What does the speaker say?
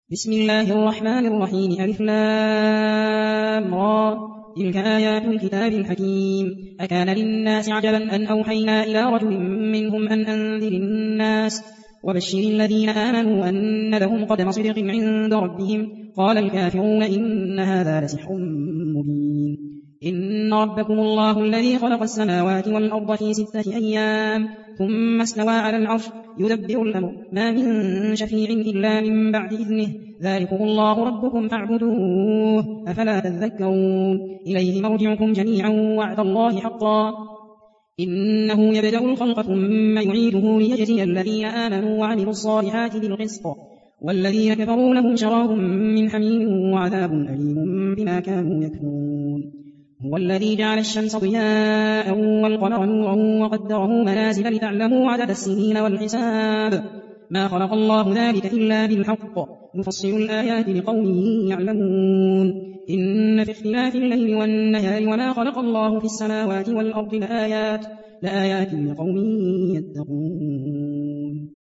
بسم الله الرحمن الرحيم ألف لام را تلك آيات الكتاب الحكيم أكان للناس عجبا أن أوحينا إلى رجل منهم أن أنذر الناس وبشر الذين آمنوا أن لهم قدم صدق عند ربهم قال الكافرون إن هذا لسحر مبين إن ربكم الله الذي خلق السماوات والأرض في 6 أيام ثم استوى على العرش يدبر الأمر ما من شفيع إلا من بعد إذنه ذلكم الله ربكم فاعبدوه أفلا تذكرون إليه مرجعكم جميعا وعد الله حقا إنه يبدأ الخلق ثم يعيده ليجزي الذين آمنوا وعملوا الصالحات بالقسط والذين كفروا لهم شراب من حميم وعذاب أليم بما كانوا يكفرون هو الذي جعل الشمس ضياء والقمر نورا وقدره منازل لتعلموا عدد السنين والحساب ما خلق الله ذلك إلا بالحق نفصل الآيات لقوم يعلمون إن في اختلاف الليل والنهار وما خلق الله في السماوات والأرض لآيات لقوم يتقون